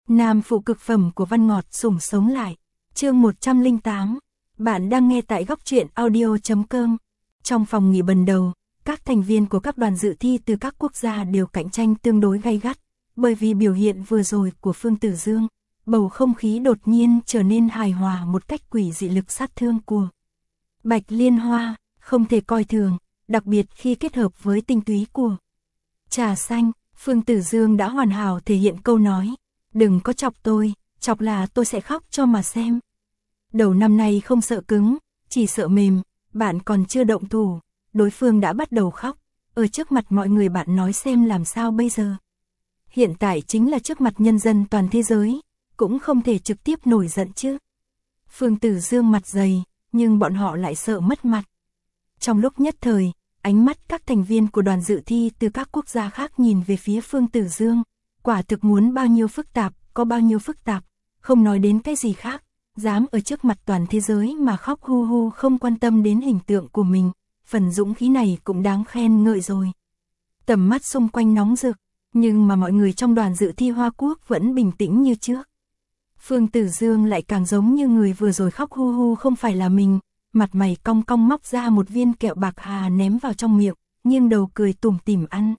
Nam phụ cực phẩm của Văn Ngọt sủng sống lại. Chương 108. Bạn đang nghe tại góc truyện audio.com. Trong phòng nghỉ bần đầu, các thành viên của các đoàn dự thi từ các quốc gia đều cạnh tranh tương đối gay gắt, bởi vì biểu hiện vừa rồi của Phương Tử Dương, bầu không khí đột nhiên trở nên hài hòa một cách quỷ dị. Lực sát thương của Bạch Liên Hoa không thể coi thường, đặc biệt khi kết hợp với tinh túy của trà xanh. Phương Tử Dương đã hoàn hảo thể hiện câu nói: đừng có chọc tôi, chọc là tôi sẽ khóc cho mà xem. Đầu năm nay không sợ cứng, chỉ sợ mềm. Bạn còn chưa động thủ, đối phương đã bắt đầu khóc. Ở trước mặt mọi người bạn nói xem làm sao bây giờ. Hiện tại chính là trước mặt nhân dân toàn thế giới, cũng không thể trực tiếp nổi giận chứ. Phương Tử Dương mặt dày, nhưng bọn họ lại sợ mất mặt. Trong lúc nhất thời, ánh mắt các thành viên của đoàn dự thi từ các quốc gia khác nhìn về phía Phương Tử Dương. Quả thực muốn bao nhiêu phức tạp, có bao nhiêu phức tạp, không nói đến cái gì khác. Dám ở trước mặt toàn thế giới mà khóc hu hu không quan tâm đến hình tượng của mình, phần dũng khí này cũng đáng khen ngợi rồi. Tầm mắt xung quanh nóng rực, nhưng mà mọi người trong đoàn dự thi Hoa Quốc vẫn bình tĩnh như trước. Phương Tử Dương lại càng giống như người vừa rồi khóc hu hu không phải là mình, mặt mày cong cong móc ra một viên kẹo bạc hà ném vào trong miệng, nghiêng đầu cười tủm tỉm ăn.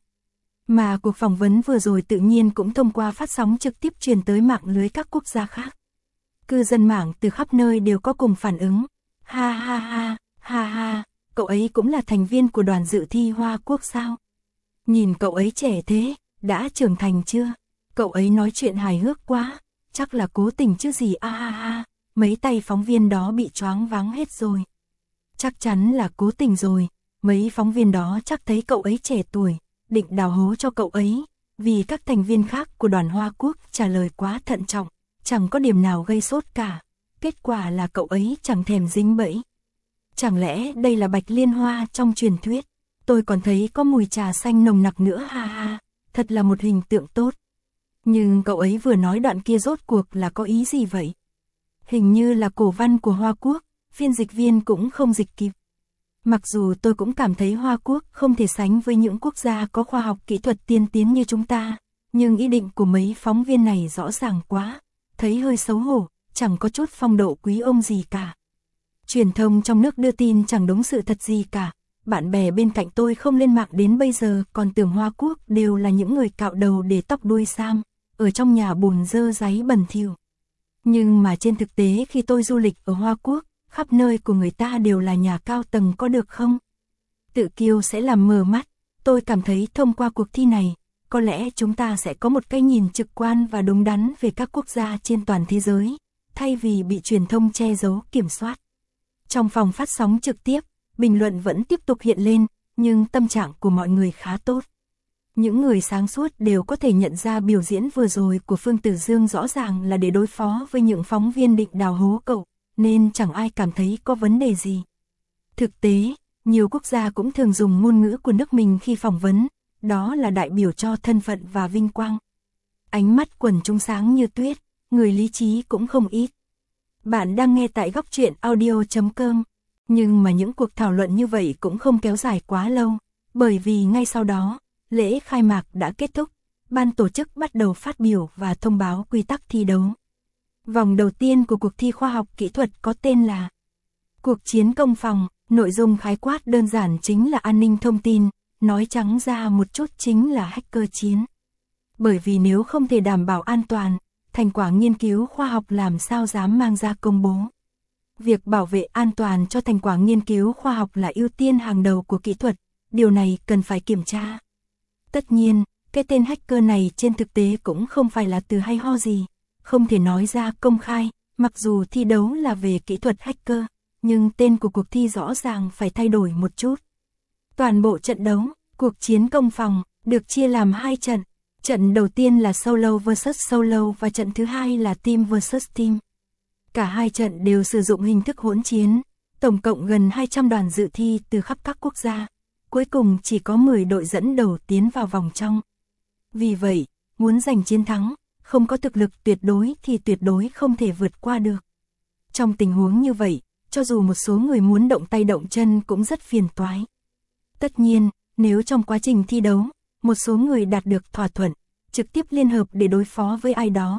Mà cuộc phỏng vấn vừa rồi tự nhiên cũng thông qua phát sóng trực tiếp truyền tới mạng lưới các quốc gia khác. Cư dân mạng từ khắp nơi đều có cùng phản ứng. Ha ha ha, ha ha, cậu ấy cũng là thành viên của đoàn dự thi Hoa Quốc sao? Nhìn cậu ấy trẻ thế, đã trưởng thành chưa? Cậu ấy nói chuyện hài hước quá, chắc là cố tình chứ gì. A ha ha, mấy tay phóng viên đó bị choáng váng hết rồi. Chắc chắn là cố tình rồi, mấy phóng viên đó chắc thấy cậu ấy trẻ tuổi, định đào hố cho cậu ấy, vì các thành viên khác của đoàn Hoa Quốc trả lời quá thận trọng, chẳng có điểm nào gây sốt cả, kết quả là cậu ấy chẳng thèm dính bẫy. Chẳng lẽ đây là Bạch Liên Hoa trong truyền thuyết? Tôi còn thấy có mùi trà xanh nồng nặc nữa, ha ha, thật là một hình tượng tốt. Nhưng cậu ấy vừa nói đoạn kia rốt cuộc là có ý gì vậy? Hình như là cổ văn của Hoa Quốc, phiên dịch viên cũng không dịch kịp. Mặc dù tôi cũng cảm thấy Hoa Quốc không thể sánh với những quốc gia có khoa học kỹ thuật tiên tiến như chúng ta, nhưng ý định của mấy phóng viên này rõ ràng quá, thấy hơi xấu hổ, chẳng có chút phong độ quý ông gì cả. Truyền thông trong nước đưa tin chẳng đúng sự thật gì cả, bạn bè bên cạnh tôi không lên mạng đến bây giờ còn tưởng Hoa Quốc đều là những người cạo đầu để tóc đuôi sam, ở trong nhà bùn dơ dáy bẩn thỉu. Nhưng mà trên thực tế khi tôi du lịch ở Hoa Quốc, khắp nơi của người ta đều là nhà cao tầng có được không? Tự kiêu sẽ làm mờ mắt, tôi cảm thấy thông qua cuộc thi này, có lẽ chúng ta sẽ có một cái nhìn trực quan và đúng đắn về các quốc gia trên toàn thế giới, thay vì bị truyền thông che giấu kiểm soát. Trong phòng phát sóng trực tiếp, bình luận vẫn tiếp tục hiện lên, nhưng tâm trạng của mọi người khá tốt. Những người sáng suốt đều có thể nhận ra biểu diễn vừa rồi của Phương Tử Dương rõ ràng là để đối phó với những phóng viên định đào hố cậu, nên chẳng ai cảm thấy có vấn đề gì. Thực tế, nhiều quốc gia cũng thường dùng ngôn ngữ của nước mình khi phỏng vấn, đó là đại biểu cho thân phận và vinh quang. Ánh mắt quần chúng sáng như tuyết, người lý trí cũng không ít. Bạn đang nghe tại góc truyện audio.com, nhưng mà những cuộc thảo luận như vậy cũng không kéo dài quá lâu, bởi vì ngay sau đó, lễ khai mạc đã kết thúc, ban tổ chức bắt đầu phát biểu và thông báo quy tắc thi đấu. Vòng đầu tiên của cuộc thi khoa học kỹ thuật có tên là Cuộc chiến công phòng, nội dung khái quát đơn giản chính là an ninh thông tin, nói trắng ra một chút chính là hacker chiến. Bởi vì nếu không thể đảm bảo an toàn, thành quả nghiên cứu khoa học làm sao dám mang ra công bố. Việc bảo vệ an toàn cho thành quả nghiên cứu khoa học là ưu tiên hàng đầu của kỹ thuật, điều này cần phải kiểm tra. Tất nhiên, cái tên hacker này trên thực tế cũng không phải là từ hay ho gì, không thể nói ra công khai, mặc dù thi đấu là về kỹ thuật hacker, nhưng tên của cuộc thi rõ ràng phải thay đổi một chút. Toàn bộ trận đấu, cuộc chiến công phòng, được chia làm 2 trận. Trận đầu tiên là solo vs solo và trận thứ hai là team vs team. Cả hai trận đều sử dụng hình thức hỗn chiến, tổng cộng gần 200 đoàn dự thi từ khắp các quốc gia. Cuối cùng chỉ có 10 đội dẫn đầu tiến vào vòng trong. Vì vậy, muốn giành chiến thắng, không có thực lực tuyệt đối thì tuyệt đối không thể vượt qua được. Trong tình huống như vậy, cho dù một số người muốn động tay động chân cũng rất phiền toái. Tất nhiên, nếu trong quá trình thi đấu, một số người đạt được thỏa thuận, trực tiếp liên hợp để đối phó với ai đó,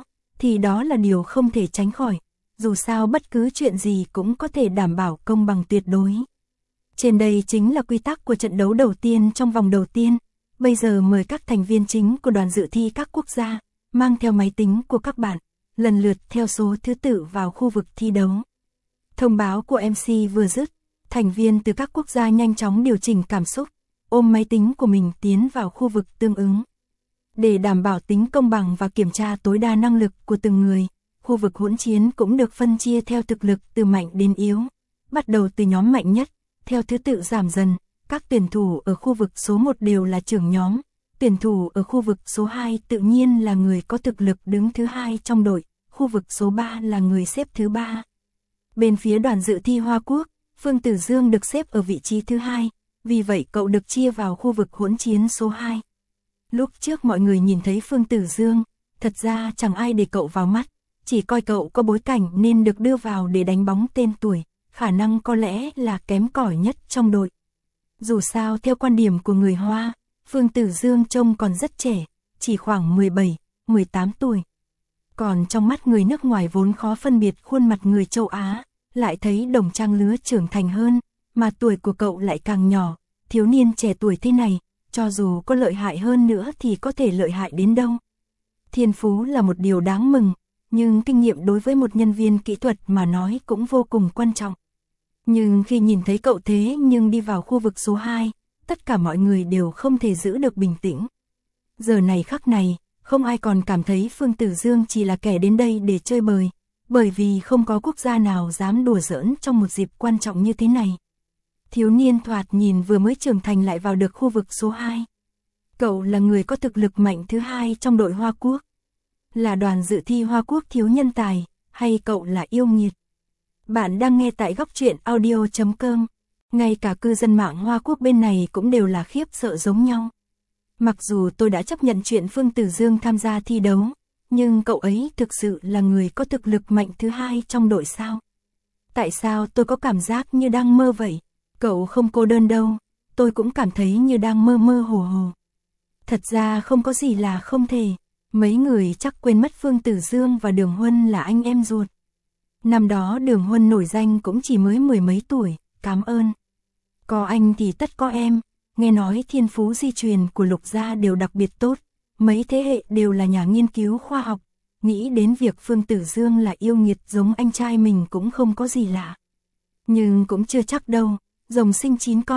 thì đó là điều không thể tránh khỏi. Dù sao bất cứ chuyện gì cũng có thể đảm bảo công bằng tuyệt đối. Trên đây chính là quy tắc của trận đấu đầu tiên trong vòng đầu tiên. Bây giờ mời các thành viên chính của đoàn dự thi các quốc gia, mang theo máy tính của các bạn, lần lượt theo số thứ tự vào khu vực thi đấu. Thông báo của MC vừa dứt, thành viên từ các quốc gia nhanh chóng điều chỉnh cảm xúc, ôm máy tính của mình tiến vào khu vực tương ứng. Để đảm bảo tính công bằng và kiểm tra tối đa năng lực của từng người, khu vực hỗn chiến cũng được phân chia theo thực lực từ mạnh đến yếu. Bắt đầu từ nhóm mạnh nhất, theo thứ tự giảm dần, các tuyển thủ ở khu vực số 1 đều là trưởng nhóm. Tuyển thủ ở khu vực số 2 tự nhiên là người có thực lực đứng thứ 2 trong đội, khu vực số 3 là người xếp thứ 3. Bên phía đoàn dự thi Hoa Quốc, Phương Tử Dương được xếp ở vị trí thứ 2, vì vậy cậu được chia vào khu vực hỗn chiến số 2. Lúc trước mọi người nhìn thấy Phương Tử Dương, thật ra chẳng ai để cậu vào mắt, chỉ coi cậu có bối cảnh nên được đưa vào để đánh bóng tên tuổi, khả năng có lẽ là kém cỏi nhất trong đội. Dù sao theo quan điểm của người Hoa, Phương Tử Dương trông còn rất trẻ, chỉ khoảng 17, 18 tuổi. Còn trong mắt người nước ngoài vốn khó phân biệt khuôn mặt người châu Á, lại thấy đồng trang lứa trưởng thành hơn, mà tuổi của cậu lại càng nhỏ, thiếu niên trẻ tuổi thế này, cho dù có lợi hại hơn nữa thì có thể lợi hại đến đâu. Thiên phú là một điều đáng mừng, nhưng kinh nghiệm đối với một nhân viên kỹ thuật mà nói cũng vô cùng quan trọng. Nhưng khi nhìn thấy cậu thế nhưng đi vào khu vực số 2, tất cả mọi người đều không thể giữ được bình tĩnh. Giờ này khắc này, không ai còn cảm thấy Phương Tử Dương chỉ là kẻ đến đây để chơi bời, bởi vì không có quốc gia nào dám đùa giỡn trong một dịp quan trọng như thế này. Thiếu niên thoạt nhìn vừa mới trưởng thành lại vào được khu vực số 2. Cậu là người có thực lực mạnh thứ 2 trong đội Hoa Quốc. Là đoàn dự thi Hoa Quốc thiếu nhân tài, hay cậu là yêu nghiệt? Bạn đang nghe tại góc truyện audio.com. Ngay cả cư dân mạng Hoa Quốc bên này cũng đều là khiếp sợ giống nhau. Mặc dù tôi đã chấp nhận chuyện Phương Tử Dương tham gia thi đấu, nhưng cậu ấy thực sự là người có thực lực mạnh thứ 2 trong đội sao? Tại sao tôi có cảm giác như đang mơ vậy? Cậu không cô đơn đâu, tôi cũng cảm thấy như đang mơ mơ hồ hồ. Thật ra không có gì là không thể, mấy người chắc quên mất Phương Tử Dương và Đường Huân là anh em ruột. Năm đó Đường Huân nổi danh cũng chỉ mới 10 mấy tuổi, cảm ơn. Có anh thì tất có em, nghe nói thiên phú di truyền của Lục gia đều đặc biệt tốt, mấy thế hệ đều là nhà nghiên cứu khoa học, nghĩ đến việc Phương Tử Dương là yêu nghiệt giống anh trai mình cũng không có gì lạ. Nhưng cũng chưa chắc đâu, rồng sinh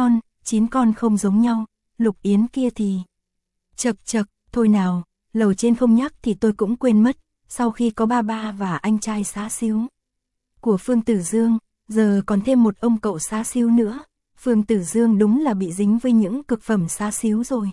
9 con không giống nhau, Lục Yến kia thì... Chậc, thôi nào, lầu trên không nhắc thì tôi cũng quên mất, sau khi có ba và anh trai xá xíu của Phương Tử Dương, giờ còn thêm một ông cậu xá xíu nữa. Phương Tử Dương đúng là bị dính với những cực phẩm xá xíu rồi.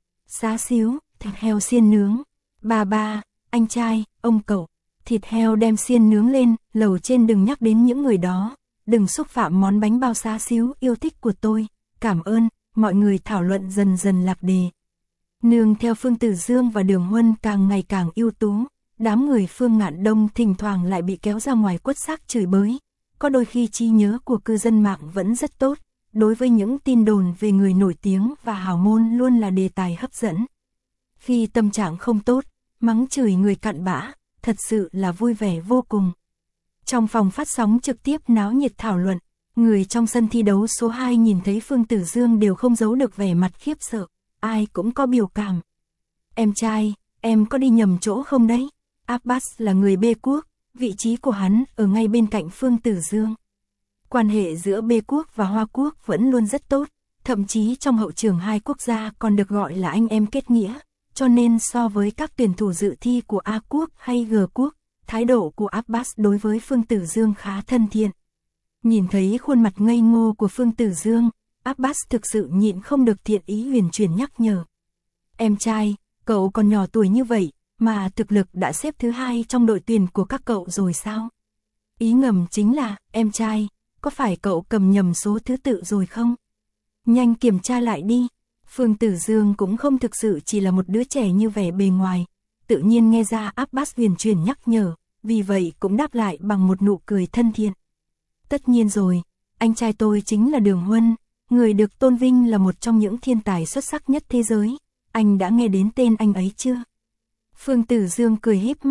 Xá xíu, thịt heo xiên nướng. Ba, anh trai, ông cậu, thịt heo đem xiên nướng lên, lầu trên đừng nhắc đến những người đó, đừng xúc phạm món bánh bao xá xíu yêu thích của tôi, cảm ơn. Mọi người thảo luận dần dần lạc đề. Nương theo Phương Tử Dương và Đường Huân càng ngày càng ưu tú, đám người Phương Ngạn Đông thỉnh thoảng lại bị kéo ra ngoài quất xác chửi bới. Có đôi khi trí nhớ của cư dân mạng vẫn rất tốt, đối với những tin đồn về người nổi tiếng và hào môn luôn là đề tài hấp dẫn. Khi tâm trạng không tốt, mắng chửi người cặn bã, thật sự là vui vẻ vô cùng. Trong phòng phát sóng trực tiếp náo nhiệt thảo luận, người trong sân thi đấu số 2 nhìn thấy Phương Tử Dương đều không giấu được vẻ mặt khiếp sợ, ai cũng có biểu cảm. Em trai, em có đi nhầm chỗ không đấy? Abbas là người B quốc, vị trí của hắn ở ngay bên cạnh Phương Tử Dương. Quan hệ giữa B quốc và Hoa quốc vẫn luôn rất tốt, thậm chí trong hậu trường hai quốc gia còn được gọi là anh em kết nghĩa, cho nên so với các tuyển thủ dự thi của A quốc hay G quốc, thái độ của Abbas đối với Phương Tử Dương khá thân thiện. Nhìn thấy khuôn mặt ngây ngô của Phương Tử Dương, Abbas thực sự nhịn không được thiện ý huyền chuyển nhắc nhở. Em trai, cậu còn nhỏ tuổi như vậy, mà thực lực đã xếp thứ 2 trong đội tuyển của các cậu rồi sao? Ý ngầm chính là, em trai, có phải cậu cầm nhầm số thứ tự rồi không? Nhanh kiểm tra lại đi. Phương Tử Dương cũng không thực sự chỉ là một đứa trẻ như vẻ bề ngoài, tự nhiên nghe ra Abbas huyền chuyển nhắc nhở, vì vậy cũng đáp lại bằng một nụ cười thân thiện. Tất nhiên rồi, anh trai tôi chính là Đường Huân, người được tôn vinh là một trong những thiên tài xuất sắc nhất thế giới, anh đã nghe đến tên anh ấy chưa? Phương Tử Dương cười híp mắt,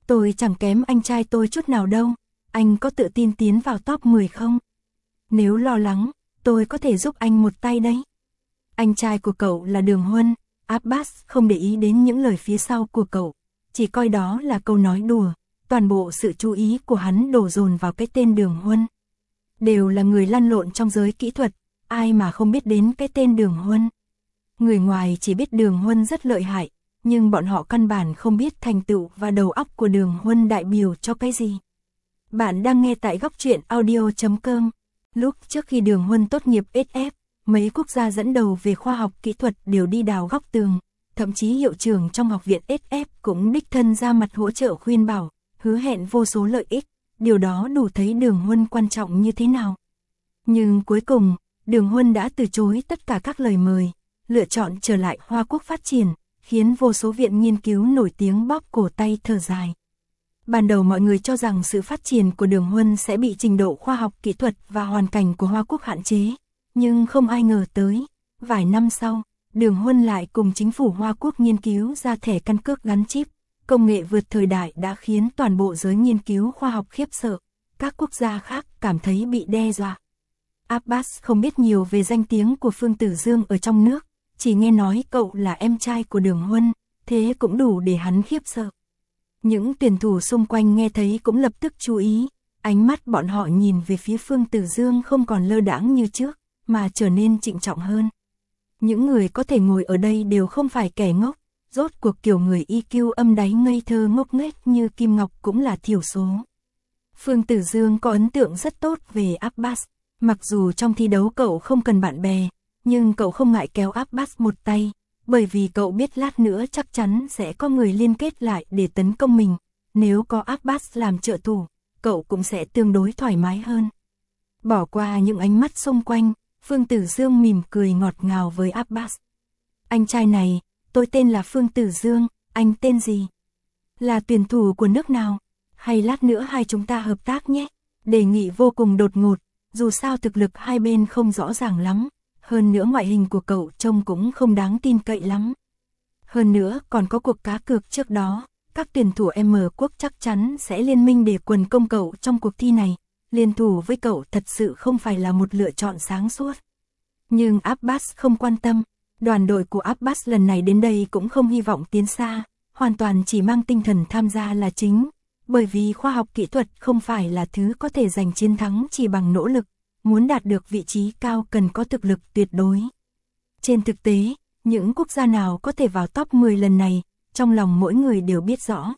Tôi chẳng kém anh trai tôi chút nào đâu, anh có tự tin tiến vào top 10 không? Nếu lo lắng, tôi có thể giúp anh một tay đấy. Anh trai của cậu là Đường Huân. Abbas không để ý đến những lời phía sau của cậu, chỉ coi đó là câu nói đùa, toàn bộ sự chú ý của hắn đổ dồn vào cái tên Đường Huân. Đều là người lăn lộn trong giới kỹ thuật, ai mà không biết đến cái tên Đường Huân. Người ngoài chỉ biết Đường Huân rất lợi hại, nhưng bọn họ căn bản không biết thành tựu và đầu óc của Đường Huân đại biểu cho cái gì. Bạn đang nghe tại góc truyện audio.com. Lúc trước khi Đường Huân tốt nghiệp SF, mấy quốc gia dẫn đầu về khoa học kỹ thuật đều đi đào góc tường, thậm chí hiệu trưởng trong học viện SF cũng đích thân ra mặt hỗ trợ khuyên bảo, hứa hẹn vô số lợi ích, điều đó đủ thấy Đường Huân quan trọng như thế nào. Nhưng cuối cùng, Đường Huân đã từ chối tất cả các lời mời, lựa chọn trở lại Hoa Quốc phát triển, khiến vô số viện nghiên cứu nổi tiếng bóp cổ tay thở dài. Ban đầu mọi người cho rằng sự phát triển của Đường Huân sẽ bị trình độ khoa học kỹ thuật và hoàn cảnh của Hoa Quốc hạn chế, nhưng không ai ngờ tới, vài năm sau, Đường Huân lại cùng chính phủ Hoa Quốc nghiên cứu ra thẻ căn cước gắn chip. Công nghệ vượt thời đại đã khiến toàn bộ giới nghiên cứu khoa học khiếp sợ, các quốc gia khác cảm thấy bị đe dọa. Abbas không biết nhiều về danh tiếng của Phương Tử Dương ở trong nước, chỉ nghe nói cậu là em trai của Đường Huân, thế cũng đủ để hắn khiếp sợ. Những tuyển thủ xung quanh nghe thấy cũng lập tức chú ý, ánh mắt bọn họ nhìn về phía Phương Tử Dương không còn lơ đãng như trước, mà trở nên trịnh trọng hơn. Những người có thể ngồi ở đây đều không phải kẻ ngốc, rốt cuộc kiểu người EQ âm đáy ngây thơ ngốc nghếch như Kim Ngọc cũng là thiểu số. Phương Tử Dương có ấn tượng rất tốt về Abbas, mặc dù trong thi đấu cậu không cần bạn bè, nhưng cậu không ngại kéo Abbas một tay, bởi vì cậu biết lát nữa chắc chắn sẽ có người liên kết lại để tấn công mình, nếu có Abbas làm trợ thủ, cậu cũng sẽ tương đối thoải mái hơn. Bỏ qua những ánh mắt xung quanh, Phương Tử Dương mỉm cười ngọt ngào với Abbas. Anh trai này, tôi tên là Phương Tử Dương, anh tên gì? Là tuyển thủ của nước nào? Hay lát nữa hai chúng ta hợp tác nhé? Đề nghị vô cùng đột ngột, dù sao thực lực hai bên không rõ ràng lắm, hơn nữa ngoại hình của cậu trông cũng không đáng tin cậy lắm. Hơn nữa còn có cuộc cá cược trước đó, các tuyển thủ M quốc chắc chắn sẽ liên minh để quần công cậu trong cuộc thi này, liên thủ với cậu thật sự không phải là một lựa chọn sáng suốt. Nhưng Abbas không quan tâm. Đoàn đội của Abbas lần này đến đây cũng không hy vọng tiến xa, hoàn toàn chỉ mang tinh thần tham gia là chính, bởi vì khoa học kỹ thuật không phải là thứ có thể giành chiến thắng chỉ bằng nỗ lực, muốn đạt được vị trí cao cần có thực lực tuyệt đối. Trên thực tế, những quốc gia nào có thể vào top 10 lần này, trong lòng mỗi người đều biết rõ.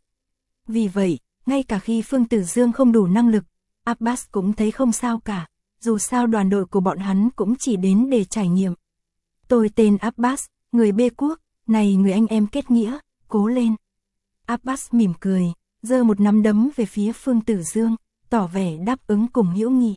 Vì vậy, ngay cả khi Phương Tử Dương không đủ năng lực, Abbas cũng thấy không sao cả, dù sao đoàn đội của bọn hắn cũng chỉ đến để trải nghiệm. Tôi tên Abbas, người B quốc, này người anh em kết nghĩa, cố lên. Abbas mỉm cười, giơ một nắm đấm về phía Phương Tử Dương, tỏ vẻ đáp ứng cùng hữu nghị.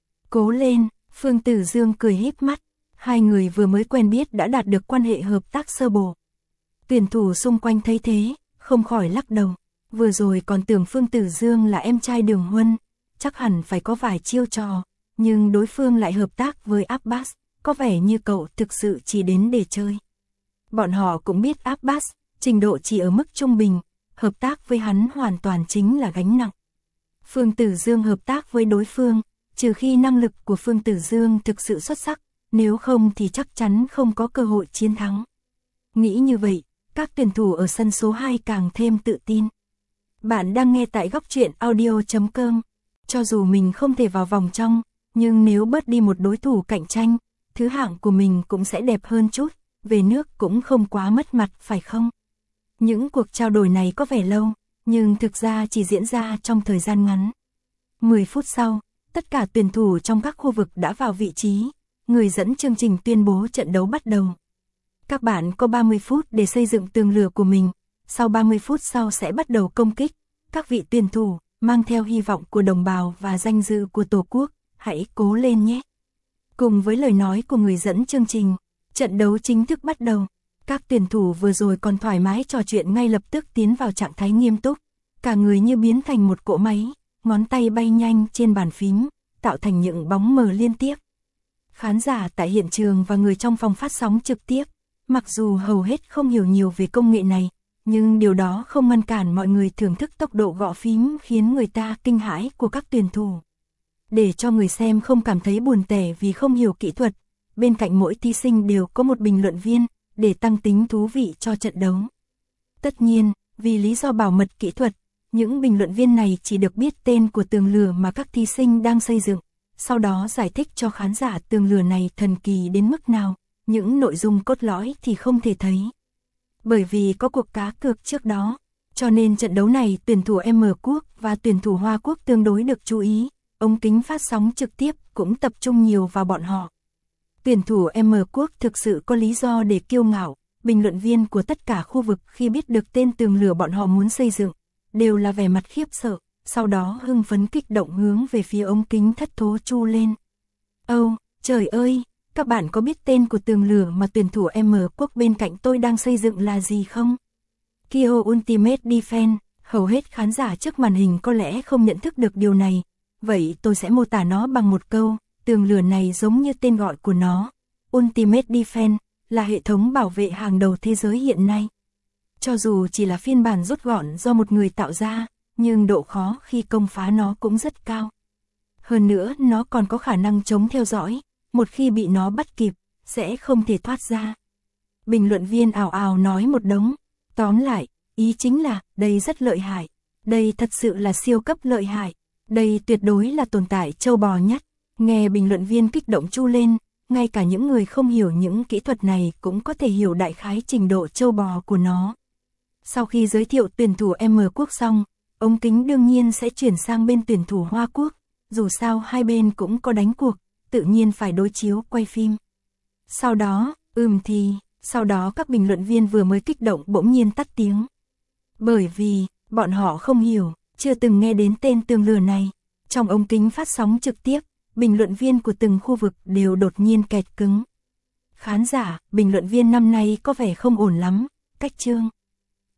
Cố lên, Phương Tử Dương cười híp mắt, hai người vừa mới quen biết đã đạt được quan hệ hợp tác sơ bộ. Tuyển thủ xung quanh thấy thế, không khỏi lắc đầu, vừa rồi còn tưởng Phương Tử Dương là em trai Đường Huân, chắc hẳn phải có vài chiêu trò, nhưng đối phương lại hợp tác với Abbas. Có vẻ như cậu thực sự chỉ đến để chơi. Bọn họ cũng biết Abbas, trình độ chỉ ở mức trung bình, hợp tác với hắn hoàn toàn chính là gánh nặng. Phương Tử Dương hợp tác với đối phương, trừ khi năng lực của Phương Tử Dương thực sự xuất sắc, nếu không thì chắc chắn không có cơ hội chiến thắng. Nghĩ như vậy, các tuyển thủ ở sân số 2 càng thêm tự tin. Bạn đang nghe tại góc truyện audio.com. Cho dù mình không thể vào vòng trong, nhưng nếu bớt đi một đối thủ cạnh tranh, thứ hạng của mình cũng sẽ đẹp hơn chút, về nước cũng không quá mất mặt phải không? Những cuộc trao đổi này có vẻ lâu, nhưng thực ra chỉ diễn ra trong thời gian ngắn. 10 phút sau, tất cả tuyển thủ trong các khu vực đã vào vị trí, người dẫn chương trình tuyên bố trận đấu bắt đầu. Các bạn có 30 phút để xây dựng tường lửa của mình, sau 30 phút sau sẽ bắt đầu công kích. Các vị tuyển thủ, mang theo hy vọng của đồng bào và danh dự của Tổ quốc, hãy cố lên nhé. Cùng với lời nói của người dẫn chương trình, trận đấu chính thức bắt đầu. Các tuyển thủ vừa rồi còn thoải mái trò chuyện ngay lập tức tiến vào trạng thái nghiêm túc, cả người như biến thành một cỗ máy, ngón tay bay nhanh trên bàn phím, tạo thành những bóng mờ liên tiếp. Khán giả tại hiện trường và người trong phòng phát sóng trực tiếp, mặc dù hầu hết không hiểu nhiều về công nghệ này, nhưng điều đó không ngăn cản mọi người thưởng thức tốc độ gõ phím khiến người ta kinh hãi của các tuyển thủ. Để cho người xem không cảm thấy buồn tẻ vì không hiểu kỹ thuật, bên cạnh mỗi thí sinh đều có một bình luận viên, để tăng tính thú vị cho trận đấu. Tất nhiên, vì lý do bảo mật kỹ thuật, những bình luận viên này chỉ được biết tên của tường lửa mà các thí sinh đang xây dựng, sau đó giải thích cho khán giả tường lửa này thần kỳ đến mức nào, những nội dung cốt lõi thì không thể thấy. Bởi vì có cuộc cá cược trước đó, cho nên trận đấu này tuyển thủ M Quốc và tuyển thủ Hoa Quốc tương đối được chú ý, ống kính phát sóng trực tiếp cũng tập trung nhiều vào bọn họ. Tuyển thủ M Quốc thực sự có lý do để kiêu ngạo, bình luận viên của tất cả khu vực khi biết được tên tường lửa bọn họ muốn xây dựng, đều là vẻ mặt khiếp sợ, sau đó hưng phấn kích động hướng về phía ống kính thất thố chu lên. Âu, trời ơi, các bạn có biết tên của tường lửa mà tuyển thủ M Quốc bên cạnh tôi đang xây dựng là gì không? Kyo Ultimate Defense, hầu hết khán giả trước màn hình có lẽ không nhận thức được điều này, vậy tôi sẽ mô tả nó bằng một câu, tường lửa này giống như tên gọi của nó. Ultimate Defense là hệ thống bảo vệ hàng đầu thế giới hiện nay. Cho dù chỉ là phiên bản rút gọn do một người tạo ra, nhưng độ khó khi công phá nó cũng rất cao. Hơn nữa nó còn có khả năng chống theo dõi, một khi bị nó bắt kịp, sẽ không thể thoát ra. Bình luận viên ào ào nói một đống, tóm lại, ý chính là, đây rất lợi hại, đây thật sự là siêu cấp lợi hại, đây tuyệt đối là tồn tại trâu bò nhất. Nghe bình luận viên kích động chu lên, ngay cả những người không hiểu những kỹ thuật này cũng có thể hiểu đại khái trình độ trâu bò của nó. Sau khi giới thiệu tuyển thủ M Quốc xong, ống kính đương nhiên sẽ chuyển sang bên tuyển thủ Hoa Quốc, dù sao hai bên cũng có đánh cuộc, tự nhiên phải đối chiếu quay phim. Sau đó, sau đó các bình luận viên vừa mới kích động bỗng nhiên tắt tiếng. Bởi vì, bọn họ không hiểu, chưa từng nghe đến tên tường lửa này. Trong ống kính phát sóng trực tiếp, bình luận viên của từng khu vực đều đột nhiên kẹt cứng. Khán giả, bình luận viên năm nay có vẻ không ổn lắm, cách chương.